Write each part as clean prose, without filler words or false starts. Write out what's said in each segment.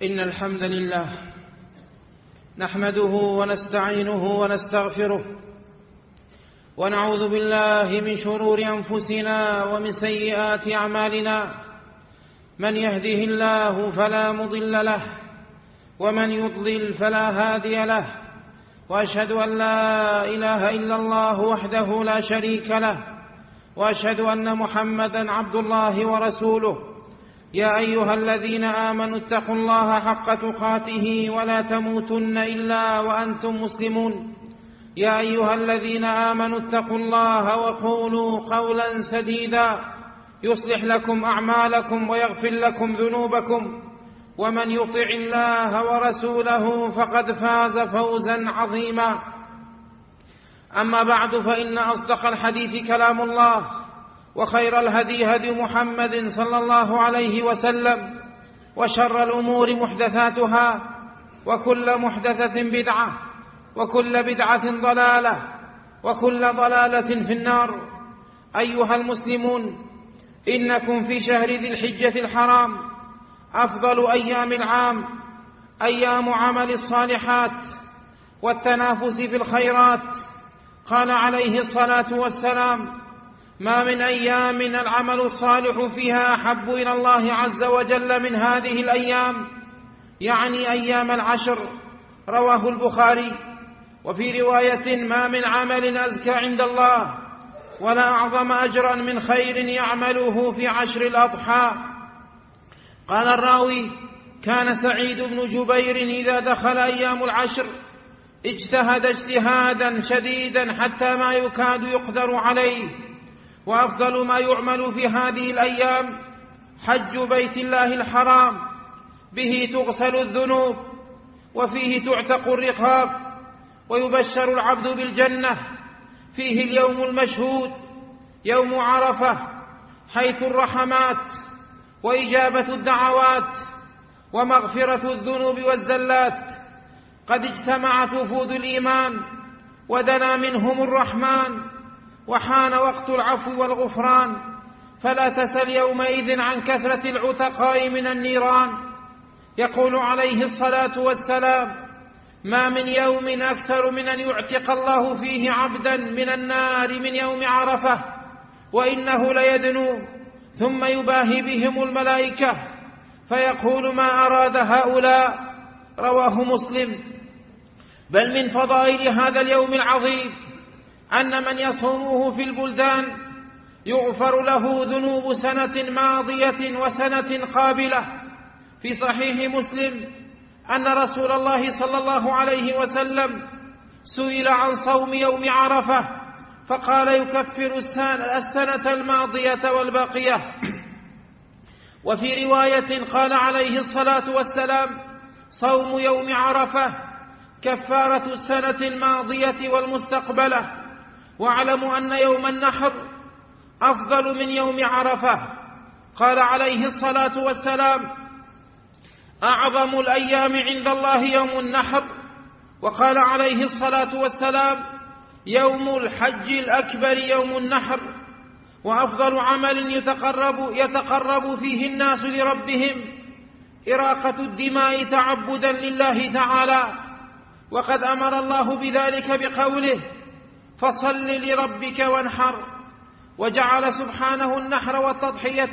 إن الحمد لله نحمده ونستعينه ونستغفره ونعوذ بالله من شرور أنفسنا ومن سيئات أعمالنا. من يهده الله فلا مضل له ومن يضلل فلا هادي له، وأشهد أن لا إله إلا الله وحده لا شريك له، وأشهد أن محمدًا عبد الله ورسوله. يا أيها الذين آمنوا اتقوا الله حق تقاته ولا تموتن إلا وأنتم مسلمون. يا أيها الذين آمنوا اتقوا الله وقولوا قولا سديدا يصلح لكم أعمالكم ويغفر لكم ذنوبكم، ومن يطع الله ورسوله فقد فاز فوزا عظيما. أما بعد، فإن أصدق الحديث كلام الله، وخير الهدي هدي محمد صلى الله عليه وسلم، وشر الأمور محدثاتها، وكل محدثة بدعة، وكل بدعة ضلالة، وكل ضلالة في النار. أيها المسلمون، إنكم في شهر ذي الحجة الحرام، أفضل أيام العام، أيام عمل الصالحات والتنافس في الخيرات. قال عليه الصلاة والسلام: ما من أيام العمل الصالح فيها أحب إلى الله عز وجل من هذه الأيام، يعني أيام العشر. رواه البخاري. وفي رواية: ما من عمل أزكى عند الله ولا أعظم أجرا من خير يعمله في عشر الأضحى. قال الراوي: كان سعيد بن جبير إذا دخل أيام العشر اجتهد اجتهادا شديدا حتى ما يكاد يقدر عليه. وأفضل ما يعمل في هذه الأيام حج بيت الله الحرام، به تغسل الذنوب، وفيه تعتق الرقاب، ويبشر العبد بالجنة. فيه اليوم المشهود يوم عرفة، حيث الرحمات وإجابة الدعوات ومغفرة الذنوب والزلات. قد اجتمعت وفود الإيمان ودنا منهم الرحمن، وحان وقت العفو والغفران. فلا تسل يومئذ عن كثرة العتقاء من النيران. يقول عليه الصلاة والسلام: ما من يوم أكثر من أن يعتق الله فيه عبدا من النار من يوم عرفة، وإنه ليدنو ثم يباهي بهم الملائكة فيقول: ما أراد هؤلاء؟ رواه مسلم. بل من فضائل هذا اليوم العظيم أن من يصومه في البلدان يغفر له ذنوب سنة ماضية وسنة قابلة. في صحيح مسلم أن رسول الله صلى الله عليه وسلم سئل عن صوم يوم عرفة فقال: يكفر السنة الماضية والباقية. وفي رواية قال عليه الصلاة والسلام: صوم يوم عرفة كفارة السنة الماضية والمستقبلة. واعلموا أن يوم النحر أفضل من يوم عرفة. قال عليه الصلاة والسلام: أعظم الأيام عند الله يوم النحر. وقال عليه الصلاة والسلام: يوم الحج الأكبر يوم النحر. وأفضل عمل يتقرب فيه الناس لربهم إراقة الدماء تعبدا لله تعالى. وقد أمر الله بذلك بقوله: فصل لربك وانحر. وجعل سبحانه النحر والتضحية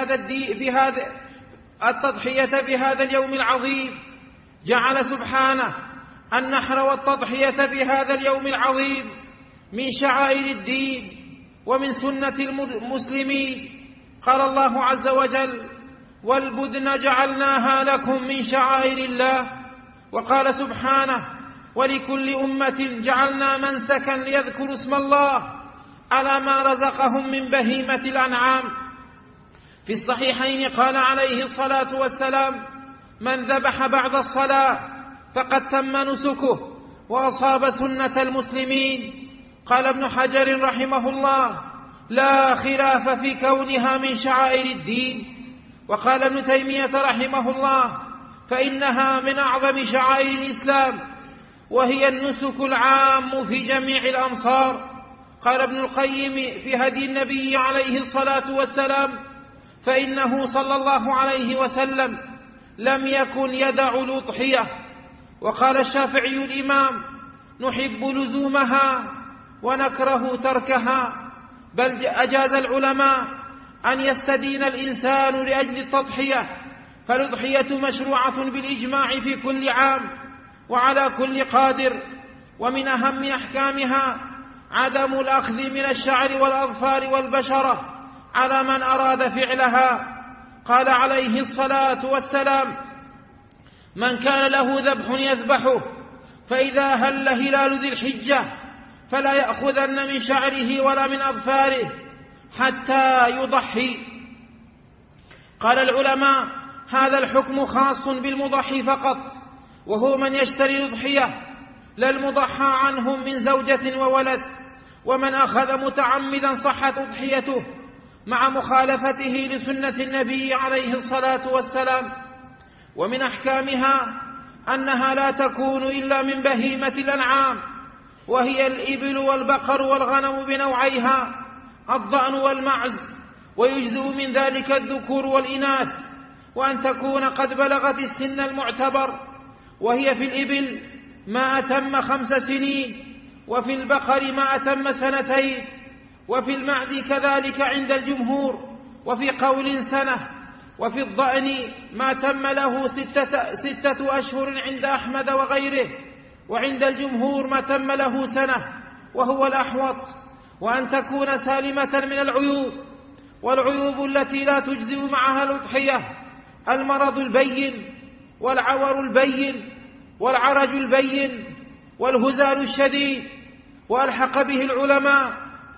في هذا اليوم العظيم. جعل سبحانه النحر والتضحية في هذا اليوم العظيم من شعائر الدين ومن سنة المسلمين. قال الله عز وجل: والبدن جعلناها لكم من شعائر الله. وقال سبحانه: ولكل أمة جعلنا منسكا ليذكروا اسم الله على ما رزقهم من بهيمة الأنعام. في الصحيحين قال عليه الصلاة والسلام: من ذبح بعد الصلاة فقد تم نسكه وأصاب سنة المسلمين. قال ابن حجر رحمه الله: لا خلاف في كونها من شعائر الدين. وقال ابن تيمية رحمه الله: فإنها من أعظم شعائر الإسلام، وهي النسك العام في جميع الأمصار. قال ابن القيم في هدي النبي عليه الصلاة والسلام: فإنه صلى الله عليه وسلم لم يكن يدع الأضحية. وقال الشافعي الإمام: نحب لزومها ونكره تركها، بل أجاز العلماء أن يستدين الإنسان لأجل التضحية، فالأضحية مشروعة بالإجماع في كل عام وعلى كل قادر. ومن أهم أحكامها عدم الأخذ من الشعر والأظفار والبشرة على من أراد فعلها. قال عليه الصلاة والسلام: من كان له ذبح يذبحه، فإذا هل هلال ذي الحجة فلا يأخذن من شعره ولا من أظفاره حتى يضحي. قال العلماء: هذا الحكم خاص بالمضحي فقط، وهو من يشتري الأضحية، لا المضحى عنهم من زوجة وولد. ومن أخذ متعمدا صحت أضحيته مع مخالفته لسنة النبي عليه الصلاة والسلام. ومن أحكامها أنها لا تكون إلا من بهيمة الأنعام، وهي الإبل والبقر والغنم بنوعيها، الضأن والمعز، ويجزئ من ذلك الذكور والإناث، وأن تكون قد بلغت السن المعتبر، وهي في الإبل ما أتم 5 سنين، وفي البقر ما أتم 2 سنين، وفي المعز كذلك عند الجمهور، وفي قول 1 سنة، وفي الضأن ما تم له 6 أشهر عند أحمد وغيره، وعند الجمهور ما تم له 1 سنة، وهو الأحوط. وأن تكون سالمة من العيوب، والعيوب التي لا تجزئ معها الأضحية: المرض البين، والعور البين، والعرج البين، والهزال الشديد. وألحق به العلماء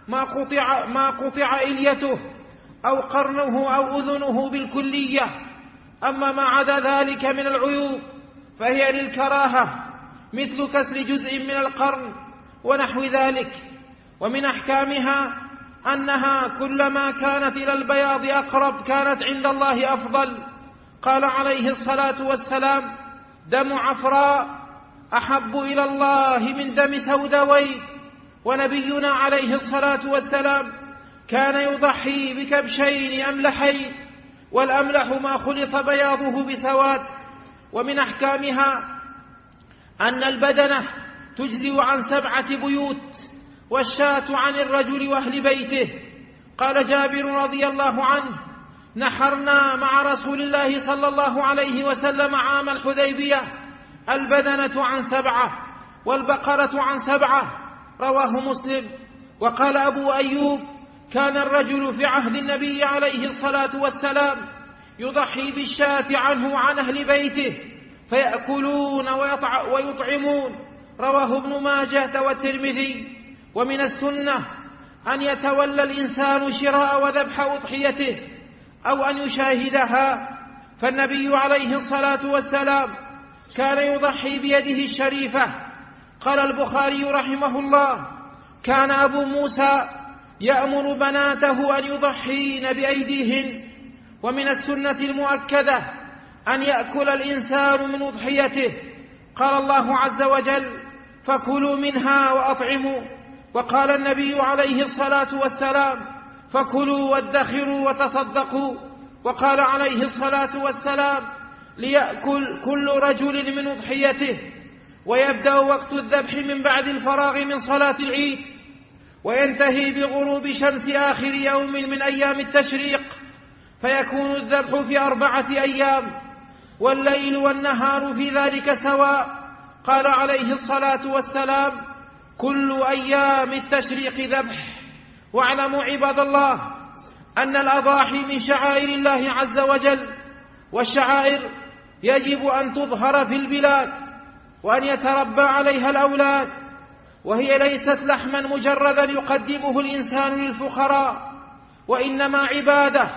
ما قطع إليته أو قرنه أو أذنه بالكلية. أما ما عدا ذلك من العيوب فهي للكراهة، مثل كسر جزء من القرن ونحو ذلك. ومن أحكامها أنها كلما كانت إلى البياض أقرب كانت عند الله أفضل. قال عليه الصلاة والسلام: دم عفراء أحب إلى الله من دم سوداوي. ونبينا عليه الصلاة والسلام كان يضحي بكبشين أملحين، والأملح ما خلط بياضه بسواد. ومن أحكامها أن البدنة تجزئ عن 7 بيوت، والشاة عن الرجل وأهل بيته. قال جابر رضي الله عنه: نحرنا مع رسول الله صلى الله عليه وسلم عام الحديبية البدنة عن 7، والبقرة عن 7، رواه مسلم. وقال أبو أيوب: كان الرجل في عهد النبي عليه الصلاة والسلام يضحي بالشاة عنه وعن أهل بيته، فيأكلون ويطعمون، رواه ابن ماجه والترمذي. ومن السنة أن يتولى الإنسان شراء وذبح أضحيته أو أن يشاهدها، فالنبي عليه الصلاة والسلام كان يضحي بيده الشريفة. قال البخاري رحمه الله: كان أبو موسى يأمر بناته أن يضحين بأيديهن. ومن السنة المؤكدة أن يأكل الإنسان من أضحيته. قال الله عز وجل: فكلوا منها وأطعموا. وقال النبي عليه الصلاة والسلام: فكلوا وادخروا وتصدقوا. وقال عليه الصلاة والسلام: ليأكل كل رجل من أضحيته. ويبدأ وقت الذبح من بعد الفراغ من صلاة العيد، وينتهي بغروب شمس آخر يوم من أيام التشريق، فيكون الذبح في 4 أيام، والليل والنهار في ذلك سواء. قال عليه الصلاة والسلام: كل أيام التشريق ذبح. واعلموا عباد الله أن الأضاحي من شعائر الله عز وجل، والشعائر يجب أن تظهر في البلاد وأن يتربى عليها الأولاد، وهي ليست لحما مجردا يقدمه الإنسان للفقراء، وإنما عبادة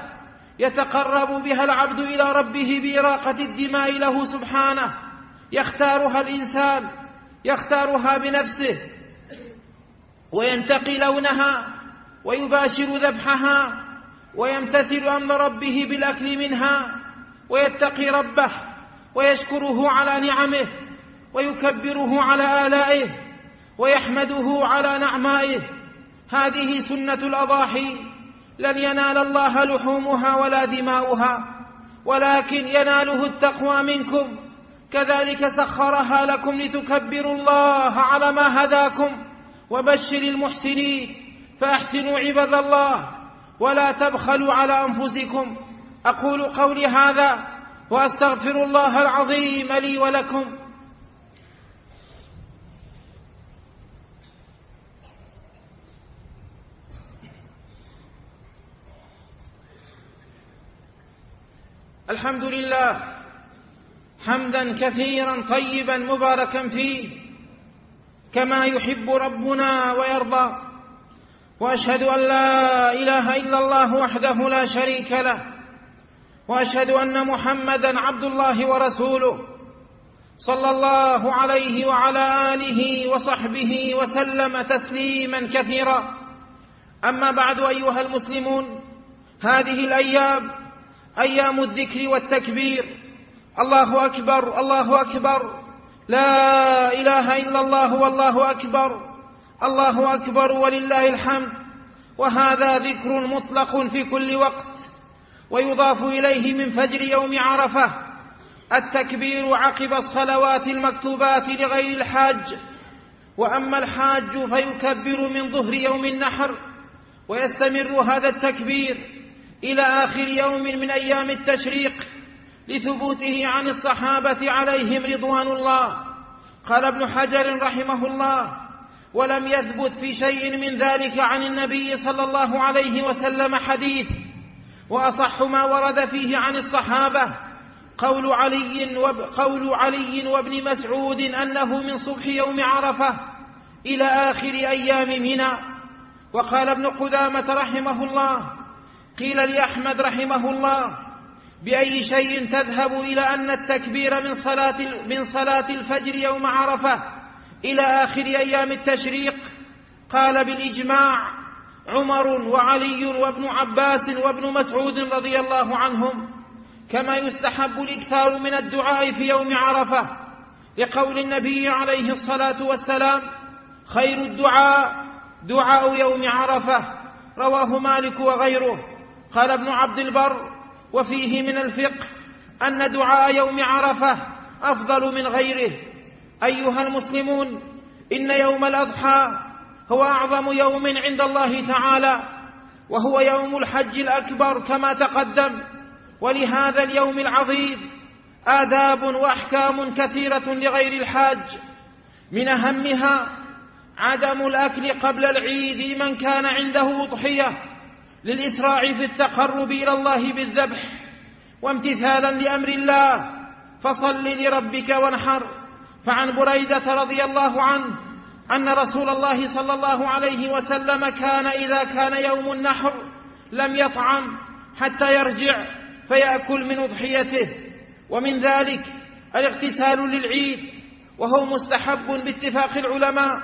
يتقرب بها العبد إلى ربه بإراقة الدماء له سبحانه، يختارها الإنسان، يختارها بنفسه، وينتقي لونها ويباشر ذبحها، ويمتثل أمر ربه بالأكل منها، ويتقي ربه ويشكره على نعمه، ويكبره على آلائه، ويحمده على نعمائه. هذه سنة الأضاحي، لن ينال الله لحومها ولا دماؤها، ولكن يناله التقوى منكم. كذلك سخرها لكم لتكبروا الله على ما هداكم. وبشر المحسنين. فأحسنوا عباد الله ولا تبخلوا على أنفسكم. أقول قولي هذا وأستغفر الله العظيم لي ولكم. الحمد لله حمدا كثيرا طيبا مباركا فيه كما يحب ربنا ويرضى. وأشهد أن لا إله إلا الله وحده لا شريك له، وأشهد أن محمدا عبد الله ورسوله صلى الله عليه وعلى آله وصحبه وسلم تسليما كثيرا. أما بعد أيها المسلمون، هذه الأيام أيام الذكر والتكبير. الله أكبر الله أكبر، لا إله إلا الله والله أكبر، الله أكبر ولله الحمد. وهذا ذكر مطلق في كل وقت، ويضاف إليه من فجر يوم عرفة التكبير عقب الصلوات المكتوبات لغير الحاج. وأما الحاج فيكبر من ظهر يوم النحر، ويستمر هذا التكبير إلى آخر يوم من أيام التشريق لثبوته عن الصحابة عليهم رضوان الله. قال ابن حجر رحمه الله: ولم يثبت في شيء من ذلك عن النبي صلى الله عليه وسلم حديث. وأصح ما ورد فيه عن الصحابة قول علي وابن مسعود أنه من صبح يوم عرفة إلى آخر أيام منى. وقال ابن قدامة رحمه الله: قيل لأحمد رحمه الله: بأي شيء تذهب إلى أن التكبير من صلاة الفجر يوم عرفة إلى آخر أيام التشريق؟ قال: بالإجماع عمر وعلي وابن عباس وابن مسعود رضي الله عنهم. كما يستحب الإكثار من الدعاء في يوم عرفة، لقول النبي عليه الصلاة والسلام: خير الدعاء دعاء يوم عرفة. رواه مالك وغيره. قال ابن عبد البر: وفيه من الفقه أن دعاء يوم عرفة أفضل من غيره. أيها المسلمون، إن يوم الأضحى هو أعظم يوم عند الله تعالى، وهو يوم الحج الأكبر كما تقدم. ولهذا اليوم العظيم آداب وأحكام كثيرة لغير الحاج، من أهمها عدم الأكل قبل العيد لمن كان عنده أضحية، للإسراع في التقرب إلى الله بالذبح، وامتثالا لأمر الله: فصل لربك وانحر. فعن بريدة رضي الله عنه أن رسول الله صلى الله عليه وسلم كان إذا كان يوم النحر لم يطعم حتى يرجع فيأكل من أضحيته. ومن ذلك الاغتسال للعيد، وهو مستحب باتفاق العلماء.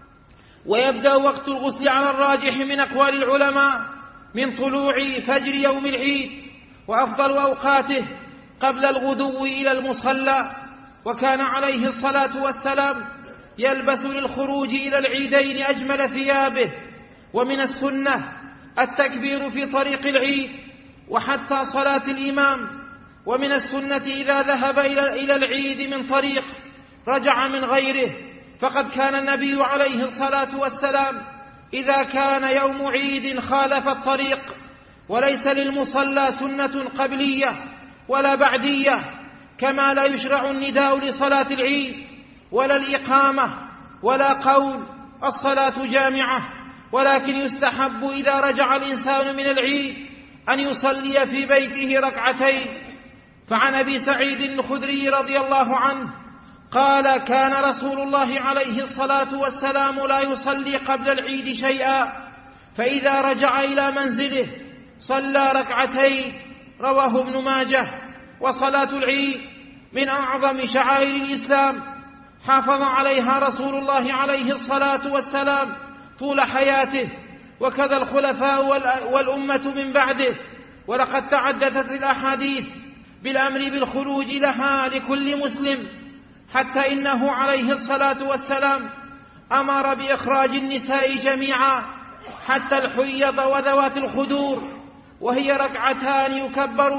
ويبدأ وقت الغسل على الراجح من أقوال العلماء من طلوع فجر يوم العيد، وأفضل أوقاته قبل الغدو إلى المصلى. وكان عليه الصلاة والسلام يلبس للخروج إلى العيدين أجمل ثيابه. ومن السنة التكبير في طريق العيد وحتى صلاة الإمام. ومن السنة إذا ذهب إلى العيد من طريق رجع من غيره، فقد كان النبي عليه الصلاة والسلام إذا كان يوم عيد خالف الطريق. وليس للمصلى سنة قبلية ولا بعدية، كما لا يشرع النداء لصلاة العيد ولا الإقامة ولا قول الصلاة جامعة، ولكن يستحب إذا رجع الإنسان من العيد أن يصلي في بيته ركعتين. فعن أبي سعيد الخدري رضي الله عنه قال: كان رسول الله عليه الصلاة والسلام لا يصلي قبل العيد شيئا، فإذا رجع إلى منزله صلى ركعتين. رواه ابن ماجه. وصلاة العيد من أعظم شعائر الإسلام، حافظ عليها رسول الله عليه الصلاة والسلام طول حياته، وكذا الخلفاء والأمة من بعده. ولقد تعددت الأحاديث بالأمر بالخروج لها لكل مسلم، حتى إنه عليه الصلاة والسلام أمر بإخراج النساء جميعا حتى الحيض وذوات الخدور، وهي ركعتان يكبر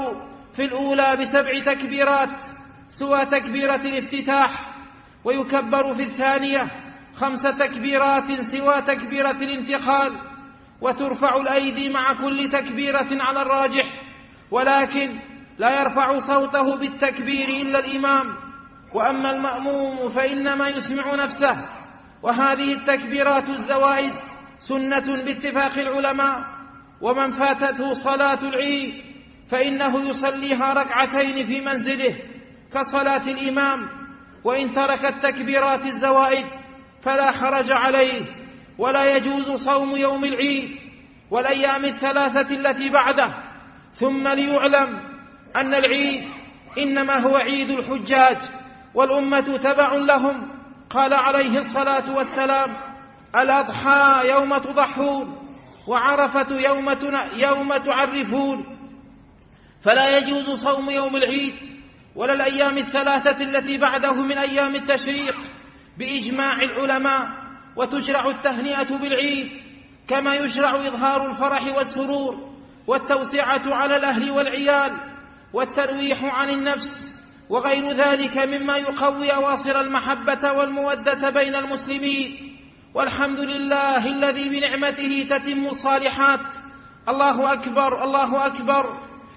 في الأولى ب7 تكبيرات سوى تكبيرة الافتتاح، ويكبر في الثانية 5 تكبيرات سوى تكبيرة الانتقال، وترفع الأيدي مع كل تكبيرة على الراجح، ولكن لا يرفع صوته بالتكبير إلا الإمام، وأما المأموم فإنما يسمع نفسه. وهذه التكبيرات الزوائد سنة باتفاق العلماء، ومن فاتته صلاة العيد فإنه يصليها ركعتين في منزله كصلاة الإمام، وإن ترك التكبيرات الزوائد فلا حرج عليه، ولا يجوز صوم يوم العيد والأيام الثلاثة التي بعده. ثم ليعلم أن العيد إنما هو عيد الحجاج، والأمة تبع لهم. قال عليه الصلاة والسلام: الأضحى يوم تضحون، وعرفة يوم تعرفون. فلا يجوز صوم يوم العيد ولا الأيام الثلاثة التي بعده من أيام التشريق بإجماع العلماء. وتشرع التهنئة بالعيد كما يشرع إظهار الفرح والسرور، والتوسعة على الأهل والعيال، والترويح عن النفس، وغير ذلك مما يقوي أواصر المحبة والمودة بين المسلمين. والحمد لله الذي بنعمته تتم الصالحات. الله أكبر، الله أكبر،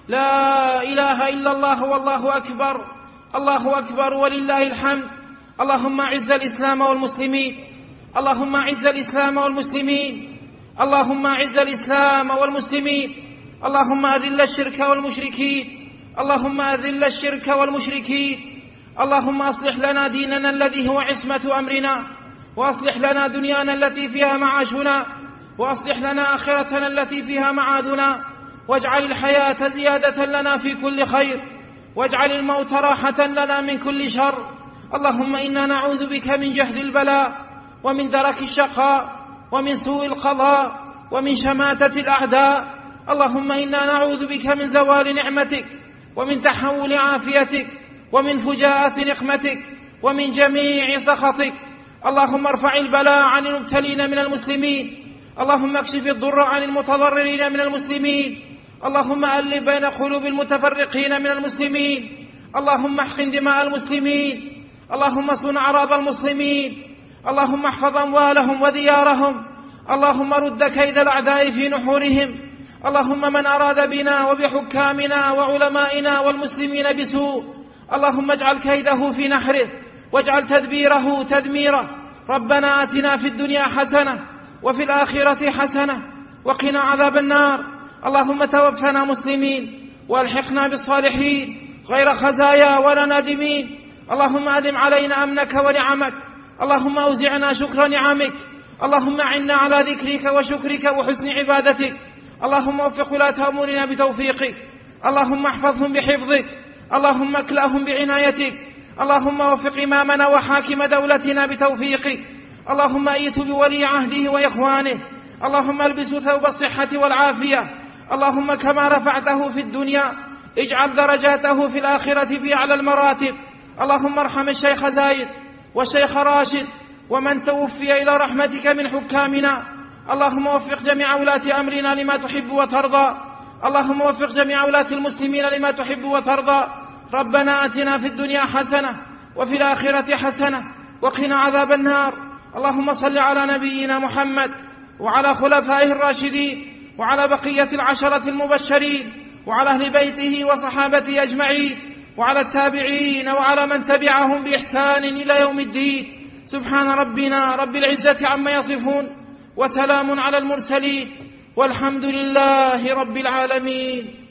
لا إله إلا الله والله أكبر، الله أكبر ولله الحمد. اللهم أعز الإسلام والمسلمين، اللهم أعز الإسلام والمسلمين، اللهم أعز الإسلام والمسلمين، اللهم أذل الشرك والمشركين، اللهم أذل الشرك والمشركين. اللهم أصلح لنا ديننا الذي هو عصمة أمرنا، وأصلح لنا دنيانا التي فيها معاشنا، وأصلح لنا آخرتنا التي فيها معادنا، واجعل الحياة زيادة لنا في كل خير، واجعل الموت راحة لنا من كل شر. اللهم إنا نعوذ بك من جهد البلاء، ومن درك الشقاء، ومن سوء القضاء، ومن شماتة الأعداء. اللهم إنا نعوذ بك من زوال نعمتك، ومن تحول عافيتك، ومن فجاءة نقمتك، ومن جميع سخطك. اللهم ارفع البلاء عن المبتلين من المسلمين، اللهم اكشف الضر عن المتضررين من المسلمين، اللهم ألف بين قلوب المتفرقين من المسلمين، اللهم احقن دماء المسلمين، اللهم اصون أعراض المسلمين، اللهم احفظ أموالهم وديارهم، اللهم رد كيد الأعداء في نحورهم. اللهم من أراد بنا وبحكامنا وعلمائنا والمسلمين بسوء، اللهم اجعل كيده في نحره، واجعل تدبيره تدميره. ربنا آتنا في الدنيا حسنة وفي الآخرة حسنة وقنا عذاب النار. اللهم توفنا مسلمين والحقنا بالصالحين غير خزايا ولا نادمين. اللهم أدم علينا أمنك ونعمك، اللهم أوزعنا شكر نعمك، اللهم أعنا على ذكرك وشكرك وحسن عبادتك. اللهم وفق ولاة أمورنا بتوفيقك، اللهم احفظهم بحفظك، اللهم اكلأهم بعنايتك، اللهم وفق إمامنا وحاكم دولتنا بتوفيقك، اللهم أيت بولي عهده وإخوانه، اللهم البسه ثوب الصحة والعافية. اللهم كما رفعته في الدنيا اجعل درجاته في الآخرة في أعلى المراتب. اللهم ارحم الشيخ زايد والشيخ راشد ومن توفي إلى رحمتك من حكامنا. اللهم وفق جميع ولاة أمرنا لما تحب وترضى، اللهم وفق جميع ولاة المسلمين لما تحب وترضى. ربنا آتنا في الدنيا حسنة وفي الآخرة حسنة وقنا عذاب النار. اللهم صل على نبينا محمد وعلى خلفائه الراشدين وعلى بقية العشرة المبشرين وعلى أهل بيته وصحابته أجمعين وعلى التابعين وعلى من تبعهم بإحسان إلى يوم الدين. سبحان ربنا رب العزة عما يصفون، وسلام على المرسلين، والحمد لله رب العالمين.